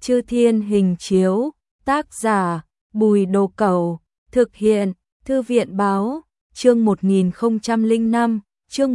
Chư Thiên Hình Chiếu, tác giả Bùi Đồ Cẩu, thực hiện Thư viện báo, chương 1005, chương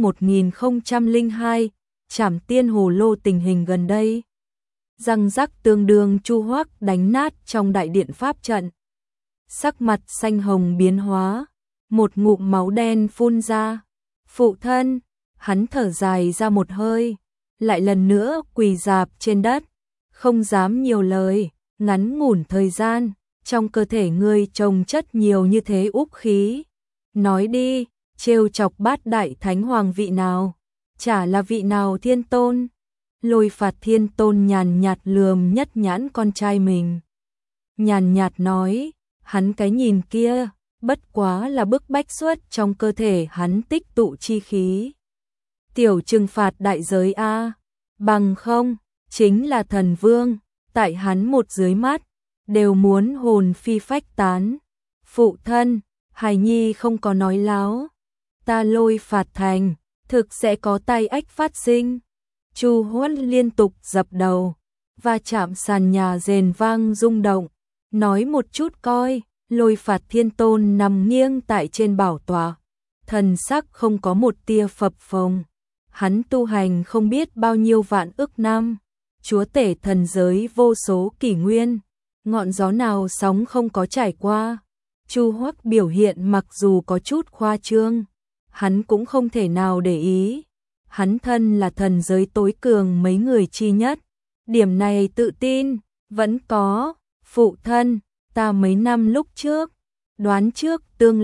1002, Trảm Tiên Hồ Lô tình hình gần đây. Răng rắc tương đương Chu Hoắc đánh nát trong đại điện pháp trận. Sắc mặt xanh hồng biến hóa, một ngụm máu đen phun ra. Phụ thân, hắn thở dài ra một hơi, lại lần nữa quỳ rạp trên đất, không dám nhiều lời. Ngắn ngủn thời gian, trong cơ thể ngươi trồng chất nhiều như thế úc khí. Nói đi, trêu chọc Bát Đại Thánh Hoàng vị nào? Chả là vị nào Thiên Tôn? Lôi Phạt Thiên Tôn nhàn nhạt lườm nhất nhãn con trai mình. Nhàn nhạt nói, hắn cái nhìn kia, bất quá là bức bách xuất trong cơ thể hắn tích tụ chi khí. Tiểu trừng phạt đại giới a, bằng không, chính là thần vương, tại hắn một dưới mắt, đều muốn hồn phi phách tán. Phụ thân, hài nhi không có nói láo, ta Lôi Phạt thành, thực sẽ có tai ách phát sinh. Chu Hoắc liên tục dập đầu, và chạm sàn nhà rền vang rung động. Nói một chút coi. Lôi Phạt Thiên Tôn nằm nghiêng tại trên bảo tọa, thần sắc không có một tia phập phồng. Hắn tu hành không biết bao nhiêu vạn ức năm, chúa tể thần giới vô số kỷ nguyên, ngọn gió nào sóng không có trải qua. Chu Hoắc biểu hiện mặc dù có chút khoa trương, hắn cũng không thể nào để ý. Hắn thân là thần giới tối cường mấy người chi nhất, điểm này tự tin vẫn có. Phụ thân, ta mấy năm lúc trước, đoán trước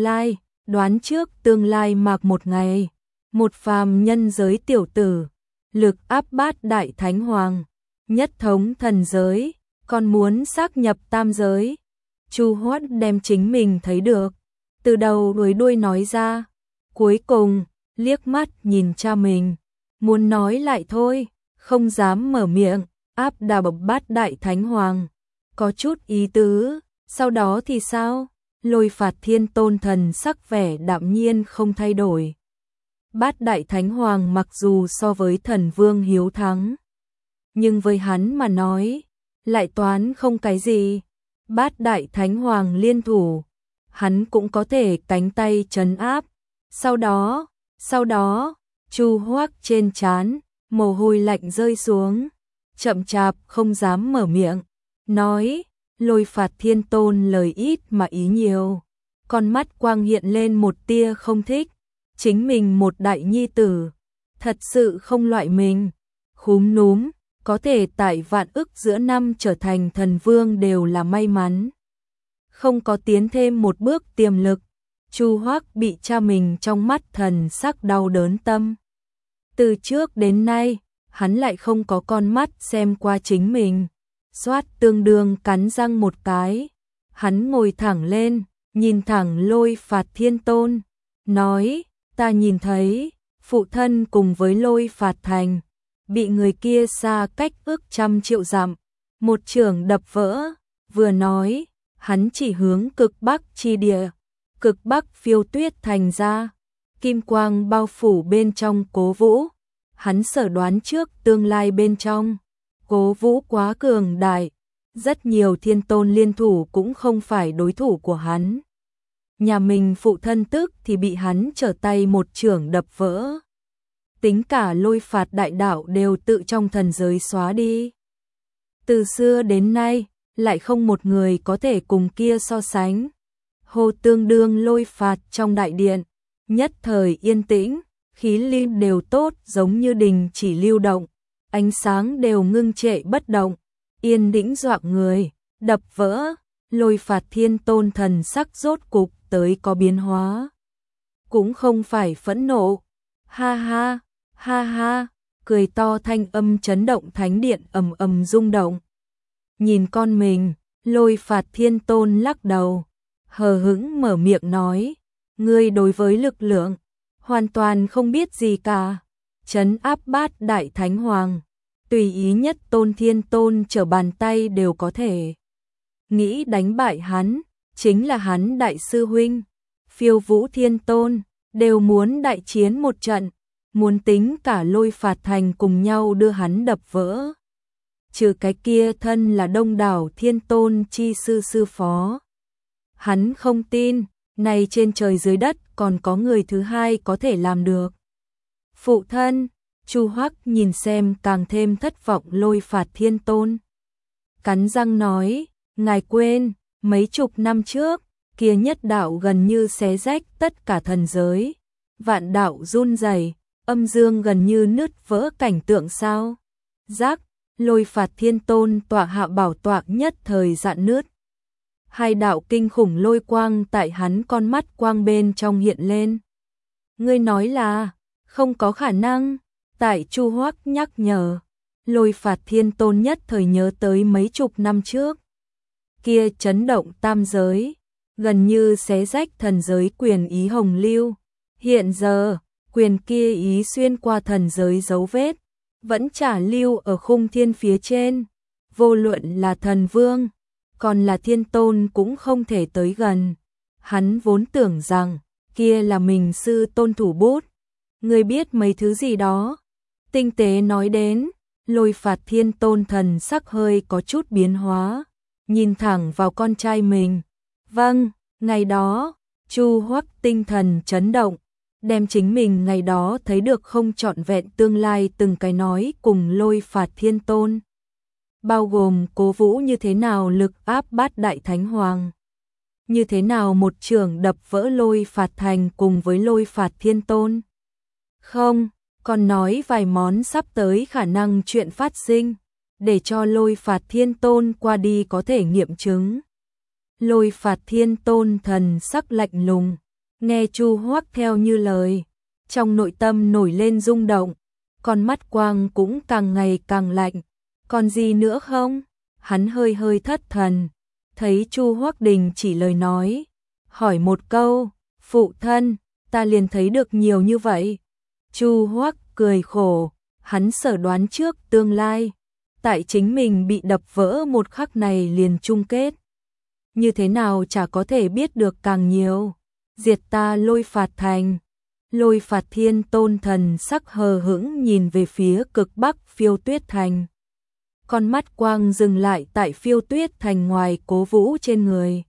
tương lai mặc một ngày, một phàm nhân giới tiểu tử, lực áp Bát Đại Thánh Hoàng, nhất thống thần giới, còn muốn xác nhập tam giới. Chu Hoắc đem chính mình thấy được, từ đầu đuôi đuôi nói ra, cuối cùng, liếc mắt nhìn cha mình, muốn nói lại thôi, không dám mở miệng, áp đà bập Bát Đại Thánh Hoàng, có chút ý tứ. Sau đó thì sao? Lôi Phạt Thiên Tôn thần sắc vẻ đạm nhiên không thay đổi. Bát Đại Thánh Hoàng mặc dù so với thần vương hiếu thắng, nhưng với hắn mà nói, lại toán không cái gì. Bát Đại Thánh Hoàng liên thủ, hắn cũng có thể cánh tay trấn áp. Sau đó, Chu Hoắc trên trán, mồ hôi lạnh rơi xuống, chậm chạp không dám mở miệng, nói. Lôi Phạt Thiên Tôn lời ít mà ý nhiều, con mắt quang hiện lên một tia không thích. Chính mình một đại nhi tử, thật sự không loại mình, khúm núm, có thể tại vạn ức giữa năm trở thành thần vương đều là may mắn. Không có tiến thêm một bước tiềm lực, Chu Hoắc bị cha mình trong mắt thần sắc đau đớn tâm. Từ trước đến nay, hắn lại không có con mắt xem qua chính mình. Xoát tương đương cắn răng một cái, hắn ngồi thẳng lên, nhìn thẳng Lôi Phạt Thiên Tôn, nói, ta nhìn thấy, phụ thân cùng với Lôi Phạt thành, bị người kia xa cách ước trăm triệu dặm, một chưởng đập vỡ. Vừa nói, hắn chỉ hướng cực bắc chi địa, cực bắc Phiêu Tuyết thành ra, kim quang bao phủ bên trong Cố Vũ, hắn sở đoán trước tương lai bên trong. Cố Vũ quá cường đại, rất nhiều thiên tôn liên thủ cũng không phải đối thủ của hắn. Nhà mình phụ thân tức thì bị hắn trở tay một chưởng đập vỡ. Tính cả Lôi Phạt đại đạo đều tự trong thần giới xóa đi. Từ xưa đến nay, lại không một người có thể cùng kia so sánh. Hồ tương đương Lôi Phạt trong đại điện, nhất thời yên tĩnh, khí linh đều tốt giống như đình chỉ lưu động. Ánh sáng đều ngưng trệ bất động, yên tĩnh dọa người, đập vỡ. Lôi Phạt Thiên Tôn thần sắc rốt cục tới có biến hóa. Cũng không phải phẫn nộ, ha ha, cười to thanh âm chấn động thánh điện ầm ầm rung động. Nhìn con mình, Lôi Phạt Thiên Tôn lắc đầu, hờ hững mở miệng nói, ngươi đối với lực lượng, hoàn toàn không biết gì cả. Trấn áp Bát Đại Thánh Hoàng, tùy ý nhất Tôn Thiên Tôn trở bàn tay đều có thể. Nghĩ đánh bại hắn, chính là hắn đại sư huynh, Phiêu Vũ Thiên Tôn, đều muốn đại chiến một trận, muốn tính cả Lôi Phạt thành cùng nhau đưa hắn đập vỡ. trừ cái kia thân là Đông Đảo Thiên Tôn chi sư sư phó. Hắn không tin, này trên trời dưới đất còn có người thứ hai có thể làm được. Phụ thân, Chu Hoắc nhìn xem càng thêm thất vọng Lôi Phạt Thiên Tôn. Cắn răng nói, ngài quên, mấy chục năm trước, kia nhất đạo gần như xé rách tất cả thần giới. Vạn đạo run rẩy, âm dương gần như nứt vỡ cảnh tượng sao. Giác, Lôi Phạt Thiên Tôn tọa hạ bảo tọa nhất thời dạn nứt. Hai đạo kinh khủng lôi quang tại hắn con mắt quang bên trong hiện lên. Ngươi nói là, không có khả năng, tại Chu Hoắc nhắc nhở. Lôi Phạt Thiên Tôn nhất thời nhớ tới mấy chục năm trước. Kia chấn động tam giới, gần như xé rách thần giới quyền ý hồng lưu. Hiện giờ, quyền kia ý xuyên qua thần giới dấu vết, vẫn trả lưu ở khung thiên phía trên. Vô luận là thần vương, còn là thiên tôn cũng không thể tới gần. Hắn vốn tưởng rằng, kia là mình sư tôn thủ bút. Người biết mấy thứ gì đó. Tinh tế nói đến, Lôi Phạt Thiên Tôn thần sắc hơi có chút biến hóa, nhìn thẳng vào con trai mình. Vâng, ngày đó, Chu Hoắc tinh thần chấn động, đem chính mình ngày đó thấy được không trọn vẹn tương lai từng cái nói cùng Lôi Phạt Thiên Tôn. Bao gồm cố vũ như thế nào lực áp bát đại thánh hoàng. Như thế nào một trường đập vỡ Lôi Phạt thành cùng với Lôi Phạt Thiên Tôn. Không, còn nói vài món sắp tới khả năng chuyện phát sinh, để cho Lôi Phạt Thiên Tôn qua đi có thể nghiệm chứng. Lôi Phạt Thiên Tôn thần sắc lạnh lùng, nghe Chu Hoắc theo như lời, trong nội tâm nổi lên rung động, con mắt quang cũng càng ngày càng lạnh. Còn gì nữa không? Hắn hơi hơi thất thần, thấy Chu Hoắc đình chỉ lời nói, hỏi một câu, phụ thân, ta liền thấy được nhiều như vậy. Chu Hoắc cười khổ, hắn sở đoán trước tương lai, tại chính mình bị đập vỡ một khắc này liền chung kết. Như thế nào chả có thể biết được càng nhiều, diệt ta Lôi Phạt thành. Lôi Phạt Thiên Tôn thần sắc hờ hững nhìn về phía cực bắc Phiêu Tuyết thành. Con mắt quang dừng lại tại Phiêu Tuyết thành ngoài Cố Vũ trên người.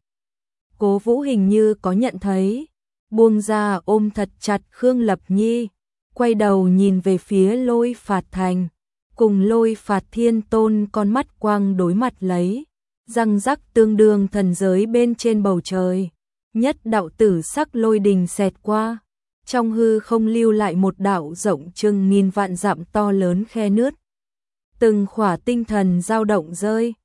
Cố Vũ hình như có nhận thấy, buông ra ôm thật chặt Khương Lập Nhi, quay đầu nhìn về phía Lôi Phạt thành, cùng Lôi Phạt Thiên Tôn con mắt quang đối mặt lấy, răng rắc tương đương thần giới bên trên bầu trời. Nhất đạo tử sắc lôi đình xẹt qua, trong hư không lưu lại một đạo rộng chừng nghìn vạn dặm to lớn khe nứt. Từng khỏa tinh thần dao động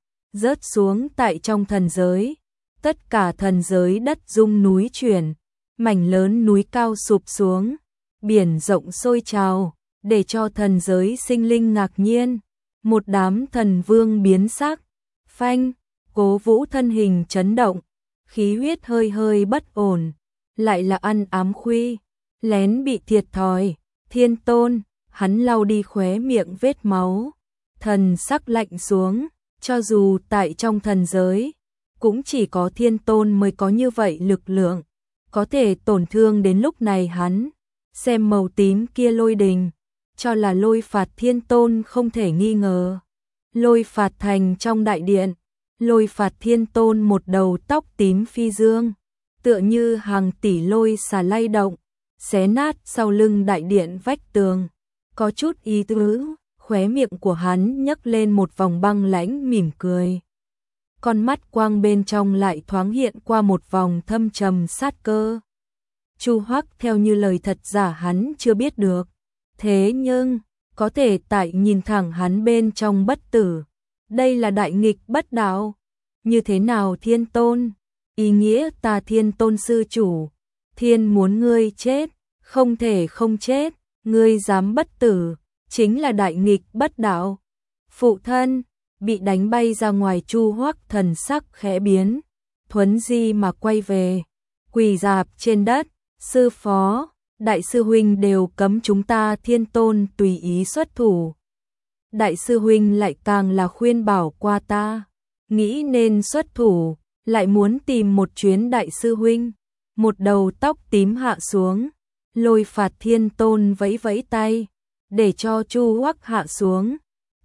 rớt xuống tại trong thần giới. Tất cả thần giới đất rung núi chuyển, mảnh lớn núi cao sụp xuống, biển rộng sôi trào, để cho thần giới sinh linh ngạc nhiên. Một đám thần vương biến sắc, phanh, Cố Vũ thân hình chấn động, khí huyết hơi hơi bất ổn, lại là ăn ám khuy, lén bị thiệt thòi. Thiên Tôn, hắn lau đi khóe miệng vết máu, thần sắc lạnh xuống, cho dù tại trong thần giới, cũng chỉ có Thiên Tôn mới có như vậy lực lượng, có thể tổn thương đến lúc này hắn. Xem màu tím kia lôi đình, cho là Lôi Phạt Thiên Tôn không thể nghi ngờ. Lôi Phạt thành trong đại điện, Lôi Phạt Thiên Tôn một đầu tóc tím phi dương, tựa như hàng tỷ lôi xà lay động, xé nát sau lưng đại điện vách tường. Có chút ý tứ, khóe miệng của hắn nhấc lên một vòng băng lãnh mỉm cười. Con mắt quang bên trong lại thoáng hiện qua một vòng thâm trầm sát cơ. Chu Hoắc theo như lời thật giả hắn chưa biết được, thế nhưng có thể tại nhìn thẳng hắn bên trong bất tử. Đây là đại nghịch bất đạo. Như thế nào Thiên Tôn? Ý nghĩa ta Thiên Tôn sư chủ, thiên muốn ngươi chết, không thể không chết, ngươi dám bất tử, chính là đại nghịch bất đạo. Phụ thân, bị đánh bay ra ngoài Chu Hoắc thần sắc khẽ biến, thuấn di mà quay về, quỳ rạp trên đất, sư phó, đại sư huynh đều cấm chúng ta Thiên Tôn tùy ý xuất thủ. Đại sư huynh lại càng là khuyên bảo qua ta, nghĩ nên xuất thủ, lại muốn tìm một chuyến đại sư huynh. Một đầu tóc tím hạ xuống, Lôi Phạt Thiên Tôn vẫy vẫy tay, để cho Chu Hoắc hạ xuống.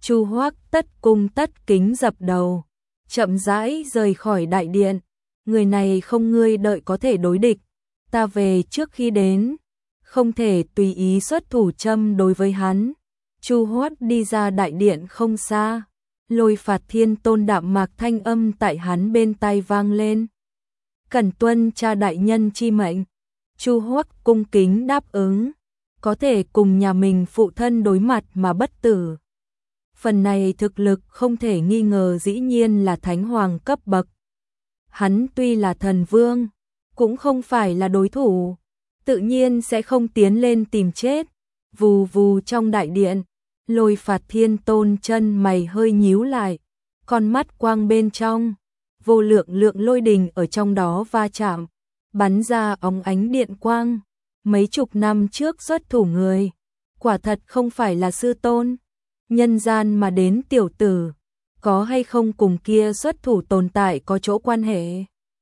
Chu Hoắc tất cung tất kính dập đầu, chậm rãi rời khỏi đại điện. Người này không ngươi đợi có thể đối địch, ta về trước khi đến, không thể tùy ý xuất thủ châm đối với hắn. Chu Hoắc đi ra đại điện không xa, Lôi Phạt Thiên Tôn đạm mạc thanh âm tại hắn bên tai vang lên. Cẩn tuân cha đại nhân chi mệnh. Chu Hoắc cung kính đáp ứng, có thể cùng nhà mình phụ thân đối mặt mà bất tử. Phần này thực lực không thể nghi ngờ dĩ nhiên là thánh hoàng cấp bậc. Hắn tuy là thần vương, cũng không phải là đối thủ, tự nhiên sẽ không tiến lên tìm chết. Vù vù trong đại điện, Lôi Phạt Thiên Tôn chân mày hơi nhíu lại, con mắt quang bên trong, vô lượng lượng lôi đình ở trong đó va chạm, bắn ra óng ánh điện quang. Mấy chục năm trước xuất thủ người, quả thật không phải là sư tôn. Nhân gian mà đến tiểu tử, có hay không cùng kia xuất thủ tồn tại có chỗ quan hệ?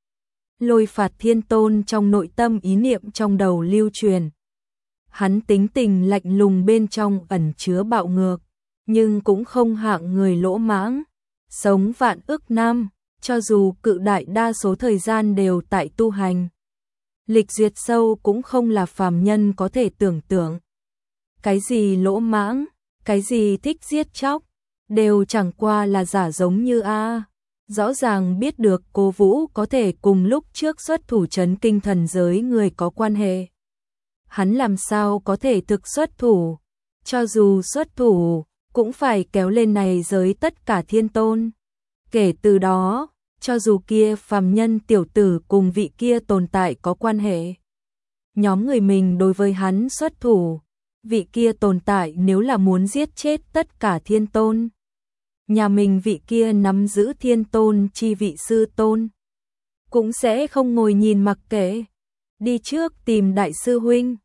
Lôi Phạt Thiên Tôn trong nội tâm ý niệm trong đầu lưu truyền. Hắn tính tình lạnh lùng bên trong ẩn chứa bạo ngược, nhưng cũng không hạng người lỗ mãng. Sống vạn ức năm, cho dù cự đại đa số thời gian đều tại tu hành. Lịch duyệt sâu cũng không là phàm nhân có thể tưởng tượng. Cái gì lỗ mãng, cái gì thích giết chóc, đều chẳng qua là giả giống như rõ ràng biết được Cố Vũ có thể cùng lúc trước xuất thủ trấn kinh thần giới người có quan hệ. Hắn làm sao có thể thực xuất thủ, cho dù xuất thủ, cũng phải kéo lên này giới tất cả thiên tôn. Kể từ đó, cho dù kia phàm nhân tiểu tử cùng vị kia tồn tại có quan hệ, nhóm người mình đối với hắn xuất thủ, vị kia tồn tại nếu là muốn giết chết tất cả thiên tôn, nhà mình vị kia nắm giữ thiên tôn chi vị sư tôn, cũng sẽ không ngồi nhìn mặc kệ, đi trước tìm đại sư huynh.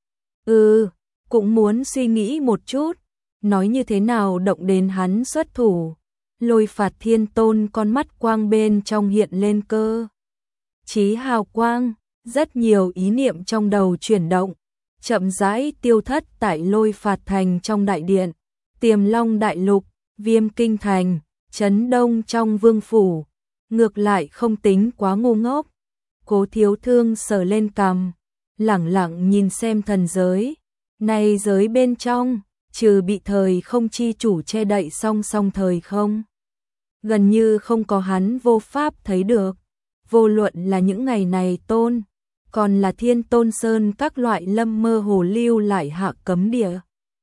Cũng muốn suy nghĩ một chút, nói như thế nào động đến hắn xuất thủ. Lôi Phạt Thiên Tôn con mắt quang bên trong hiện lên cơ chí hào quang, rất nhiều ý niệm trong đầu chuyển động, chậm rãi tiêu thất tại Lôi Phạt Thành trong đại điện, Tiềm Long Đại Lục, Viêm Kinh Thành, Trấn Đông trong vương phủ, ngược lại không tính quá ngu ngốc. Cố Thiếu Thương sờ lên cằm, lẳng lặng nhìn xem thần giới, này giới bên trong, trừ bị thời không chi chủ che đậy song song thời không, gần như không có hắn vô pháp thấy được. Vô luận là những ngày này tôn, còn là Thiên Tôn Sơn các loại lâm mơ hồ lưu lại hạ cấm địa.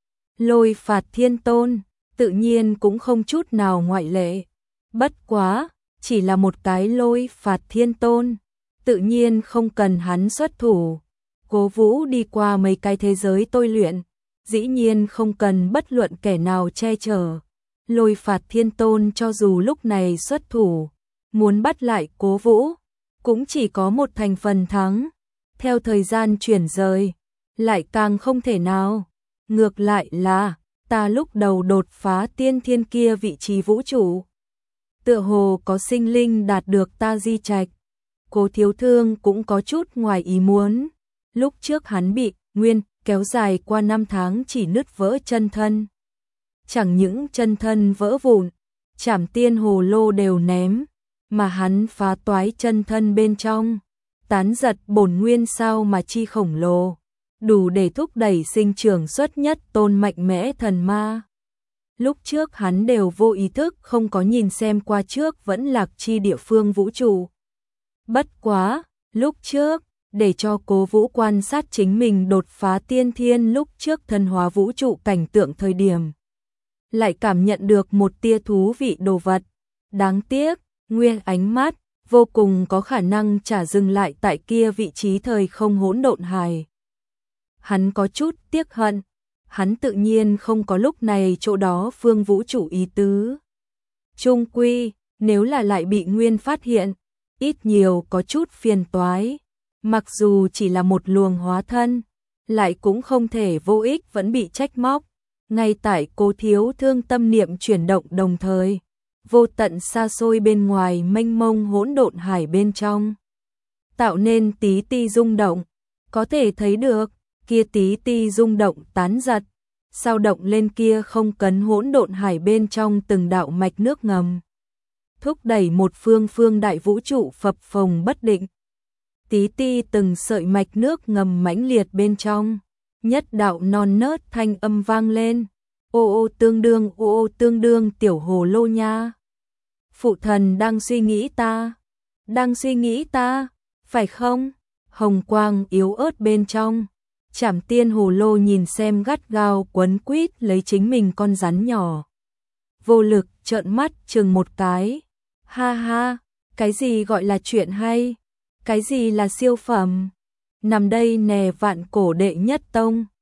Lôi Phạt Thiên Tôn, tự nhiên cũng không chút nào ngoại lệ. Bất quá, chỉ là một cái Lôi Phạt Thiên Tôn, tự nhiên không cần hắn xuất thủ. Cố Vũ đi qua mấy cái thế giới tôi luyện, dĩ nhiên không cần bất luận kẻ nào che chở. Lôi Phạt Thiên Tôn cho dù lúc này xuất thủ, muốn bắt lại Cố Vũ, cũng chỉ có một thành phần thắng. Theo thời gian chuyển rời, lại càng không thể nào. Ngược lại là, ta lúc đầu đột phá tiên thiên kia vị trí vũ trụ, tựa hồ có sinh linh đạt được ta di trạch. Cố Thiếu Thương cũng có chút ngoài ý muốn. Lúc trước hắn bị nguyên kéo dài qua 5 tháng chỉ nứt vỡ chân thân. Chẳng những chân thân vỡ vụn, Trảm Tiên Hồ Lô đều ném, mà hắn phá toái chân thân bên trong, tán giật bổn nguyên sao mà chi khổng lồ, đủ để thúc đẩy sinh trưởng xuất nhất tôn mạnh mẽ thần ma. Lúc trước hắn đều vô ý thức không có nhìn xem qua trước vẫn lạc chi địa phương vũ trụ. Bất quá, lúc trước, để cho Cố Vũ quan sát chính mình đột phá tiên thiên lúc trước thân hóa vũ trụ cảnh tượng thời điểm, lại cảm nhận được một tia thú vị đồ vật. Đáng tiếc, nguyên ánh mắt, vô cùng có khả năng trả dừng lại tại kia vị trí thời không hỗn độn hài. Hắn có chút tiếc hận, hắn tự nhiên không có lúc này chỗ đó phương vũ trụ ý tứ. Chung quy, nếu là lại bị nguyên phát hiện, ít nhiều có chút phiền toái. Mặc dù chỉ là một luồng hóa thân, lại cũng không thể vô ích vẫn bị trách móc. Ngay tại Cố Thiếu Thương tâm niệm chuyển động đồng thời, vô tận xa xôi bên ngoài mênh mông hỗn độn hải bên trong, tạo nên tí ti rung động, có thể thấy được, kia tí ti rung động tán giật, sao động lên kia không cấn hỗn độn hải bên trong từng đạo mạch nước ngầm. Thúc đẩy một phương phương đại vũ trụ phập phồng bất định. Tí ti từng sợi mạch nước ngầm mãnh liệt bên trong, nhất đạo non nớt thanh âm vang lên. Ô ô tương đương tiểu hồ lô nha. Phụ thần đang suy nghĩ ta, phải không? Hồng quang yếu ớt bên trong. Trảm Tiên hồ lô nhìn xem gắt gao quấn quýt lấy chính mình con rắn nhỏ. Vô lực trợn mắt chừng một cái. Ha ha, cái gì gọi là chuyện hay? Cái gì là siêu phẩm? Nằm đây nè vạn cổ đệ nhất tông.